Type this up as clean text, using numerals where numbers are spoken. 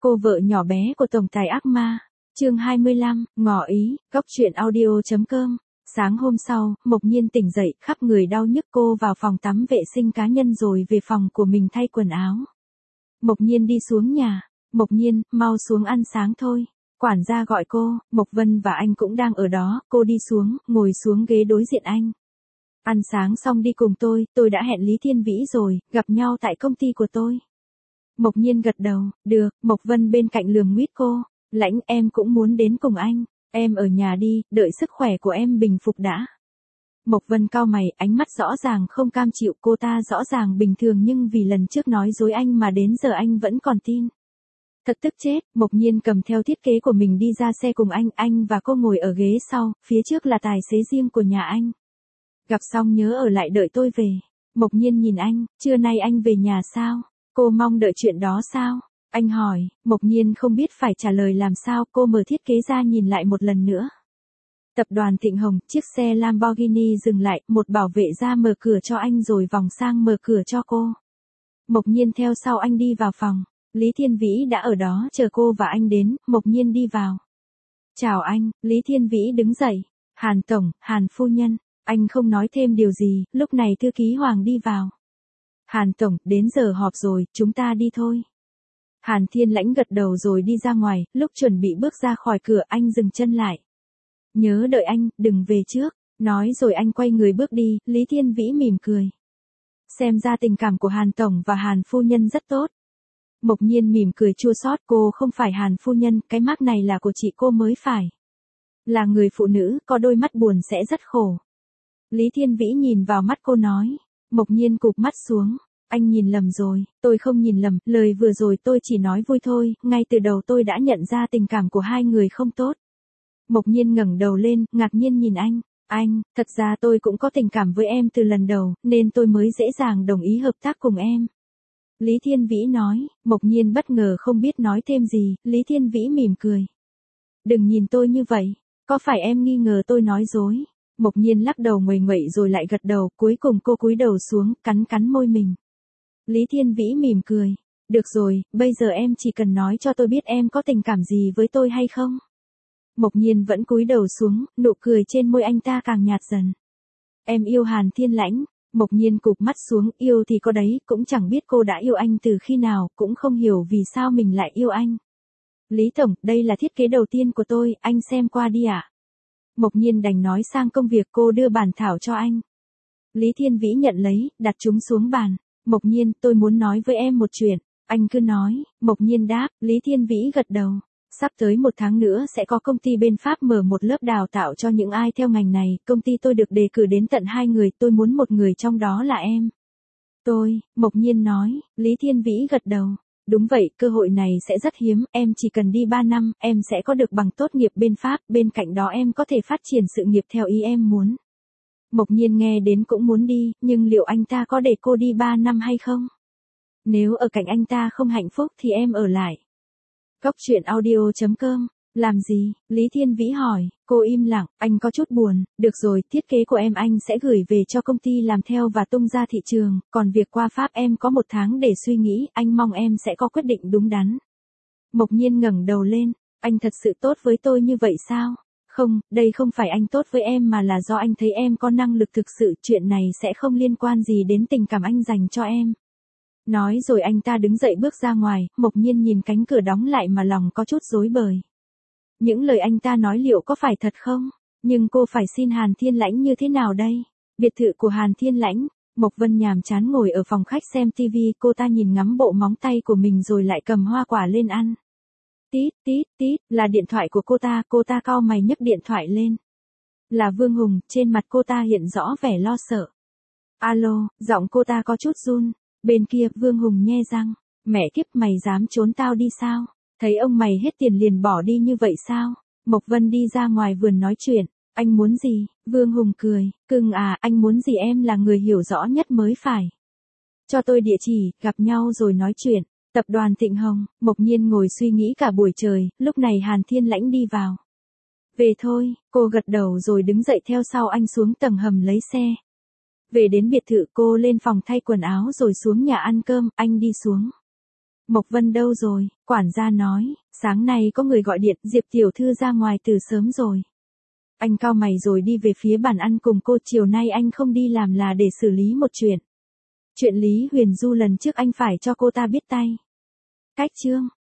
Cô vợ nhỏ bé của tổng tài ác ma. Chương 25, ngỏ ý, góc truyện audio.com. Sáng hôm sau, Mộc Nhiên tỉnh dậy, khắp người đau nhức, cô vào phòng tắm vệ sinh cá nhân rồi về phòng của mình thay quần áo. Mộc Nhiên đi xuống nhà. Mộc Nhiên, mau xuống ăn sáng thôi. Quản gia gọi cô, Mộc Vân và anh cũng đang ở đó, cô đi xuống, ngồi xuống ghế đối diện anh. Ăn sáng xong đi cùng tôi đã hẹn Lý Thiên Vĩ rồi, gặp nhau tại công ty của tôi. Mộc Nhiên gật đầu, được. Mộc Vân bên cạnh lườm nguýt cô, Lãnh, em cũng muốn đến cùng anh, em ở nhà đi, đợi sức khỏe của em bình phục đã. Mộc Vân cau mày, ánh mắt rõ ràng không cam chịu, cô ta rõ ràng bình thường nhưng vì lần trước nói dối anh mà đến giờ anh vẫn còn tin. Thật tức chết. Mộc Nhiên cầm theo thiết kế của mình đi ra xe cùng anh và cô ngồi ở ghế sau, phía trước là tài xế riêng của nhà anh. Gặp xong nhớ ở lại đợi tôi về. Mộc Nhiên nhìn anh, trưa nay anh về nhà sao? Cô mong đợi chuyện đó sao? Anh hỏi. Mộc Nhiên không biết phải trả lời làm sao, cô mở thiết kế ra nhìn lại một lần nữa. Tập đoàn Thịnh Hồng, chiếc xe Lamborghini dừng lại, một bảo vệ ra mở cửa cho anh rồi vòng sang mở cửa cho cô. Mộc Nhiên theo sau anh đi vào phòng. Lý Thiên Vĩ đã ở đó chờ cô và anh đến. Mộc Nhiên đi vào. Chào anh. Lý Thiên Vĩ đứng dậy. Hàn tổng, Hàn phu nhân. Anh không nói thêm điều gì, lúc này thư ký Hoàng đi vào. Hàn tổng, đến giờ họp rồi, chúng ta đi thôi. Hàn Thiên Lãnh gật đầu rồi đi ra ngoài, lúc chuẩn bị bước ra khỏi cửa anh dừng chân lại. Nhớ đợi anh, đừng về trước. Nói rồi anh quay người bước đi. Lý Thiên Vĩ mỉm cười. Xem ra tình cảm của Hàn tổng và Hàn phu nhân rất tốt. Mộc Nhiên mỉm cười chua xót, cô không phải Hàn phu nhân, cái mác này là của chị cô mới phải. Là người phụ nữ, có đôi mắt buồn sẽ rất khổ. Lý Thiên Vĩ nhìn vào mắt cô nói. Mộc Nhiên cụp mắt xuống. Anh nhìn lầm rồi, tôi không nhìn lầm, lời vừa rồi tôi chỉ nói vui thôi, ngay từ đầu tôi đã nhận ra tình cảm của hai người không tốt. Mộc Nhiên ngẩng đầu lên, ngạc nhiên nhìn anh, thật ra tôi cũng có tình cảm với em từ lần đầu, nên tôi mới dễ dàng đồng ý hợp tác cùng em. Lý Thiên Vĩ nói. Mộc Nhiên bất ngờ không biết nói thêm gì. Lý Thiên Vĩ mỉm cười. Đừng nhìn tôi như vậy, có phải em nghi ngờ tôi nói dối? Mộc Nhiên lắc đầu nguầy nguậy rồi lại gật đầu, cuối cùng cô cúi đầu xuống, cắn môi mình. Lý Thiên Vĩ mỉm cười. Được rồi, bây giờ em chỉ cần nói cho tôi biết em có tình cảm gì với tôi hay không? Mộc Nhiên vẫn cúi đầu xuống, nụ cười trên môi anh ta càng nhạt dần. Em yêu Hàn Thiên Lãnh. Mộc Nhiên cụp mắt xuống, yêu thì có đấy, cũng chẳng biết cô đã yêu anh từ khi nào, cũng không hiểu vì sao mình lại yêu anh. Lý tổng, đây là thiết kế đầu tiên của tôi, anh xem qua đi ạ. Mộc Nhiên đành nói sang công việc, cô đưa bản thảo cho anh. Lý Thiên Vĩ nhận lấy, đặt chúng xuống bàn. Mộc Nhiên, tôi muốn nói với em một chuyện. Anh cứ nói. Mộc Nhiên đáp. Lý Thiên Vĩ gật đầu. Sắp tới 1 tháng nữa sẽ có công ty bên Pháp mở một lớp đào tạo cho những ai theo ngành này, công ty tôi được đề cử đến tận 2 người, tôi muốn một người trong đó là em. Tôi. Mộc Nhiên nói. Lý Thiên Vĩ gật đầu. Đúng vậy, cơ hội này sẽ rất hiếm, em chỉ cần đi 3 năm, em sẽ có được bằng tốt nghiệp bên Pháp, bên cạnh đó em có thể phát triển sự nghiệp theo ý em muốn. Mộc Nhiên nghe đến cũng muốn đi, nhưng liệu anh ta có để cô đi 3 năm hay không? Nếu ở cạnh anh ta không hạnh phúc thì em ở lại. Góc truyện audio.com. Làm gì? Lý Thiên Vĩ hỏi. Cô im lặng, anh có chút buồn. Được rồi, thiết kế của em anh sẽ gửi về cho công ty làm theo và tung ra thị trường, còn việc qua Pháp em có 1 tháng để suy nghĩ, anh mong em sẽ có quyết định đúng đắn. Mộc Nhiên ngẩng đầu lên. Anh thật sự tốt với tôi như vậy sao? Không, đây không phải anh tốt với em mà là do anh thấy em có năng lực thực sự, chuyện này sẽ không liên quan gì đến tình cảm anh dành cho em. Nói rồi anh ta đứng dậy bước ra ngoài. Mộc Nhiên nhìn cánh cửa đóng lại mà lòng có chút rối bời. Những lời anh ta nói liệu có phải thật không? Nhưng cô phải xin Hàn Thiên Lãnh như thế nào đây? Biệt thự của Hàn Thiên Lãnh. Mộc Vân nhàm chán ngồi ở phòng khách xem tivi, cô ta nhìn ngắm bộ móng tay của mình rồi lại cầm hoa quả lên ăn. Tít, tít, tít, là điện thoại của cô ta cau mày nhấc điện thoại lên. Là Vương Hùng, trên mặt cô ta hiện rõ vẻ lo sợ. Alo, giọng cô ta có chút run. Bên kia, Vương Hùng nhe răng. Mẹ kiếp, mày dám trốn tao đi sao? Thấy ông mày hết tiền liền bỏ đi như vậy sao? Mộc Vân đi ra ngoài vườn nói chuyện. Anh muốn gì? Vương Hùng cười. Cưng à, anh muốn gì em là người hiểu rõ nhất mới phải. Cho tôi địa chỉ, gặp nhau rồi nói chuyện. Tập đoàn Thịnh Hồng. Mộc Nhiên ngồi suy nghĩ cả buổi trời, lúc này Hàn Thiên Lãnh đi vào. Về thôi, cô gật đầu rồi đứng dậy theo sau anh xuống tầng hầm lấy xe. Về đến biệt thự cô lên phòng thay quần áo rồi xuống nhà ăn cơm, anh đi xuống. Mộc Vân đâu rồi? Quản gia nói, sáng nay có người gọi điện, Diệp tiểu thư ra ngoài từ sớm rồi. Anh cau mày rồi đi về phía bàn ăn cùng cô, chiều nay anh không đi làm là để xử lý một chuyện. Chuyện Lý Huyền Du lần trước anh phải cho cô ta biết tay. Cách chương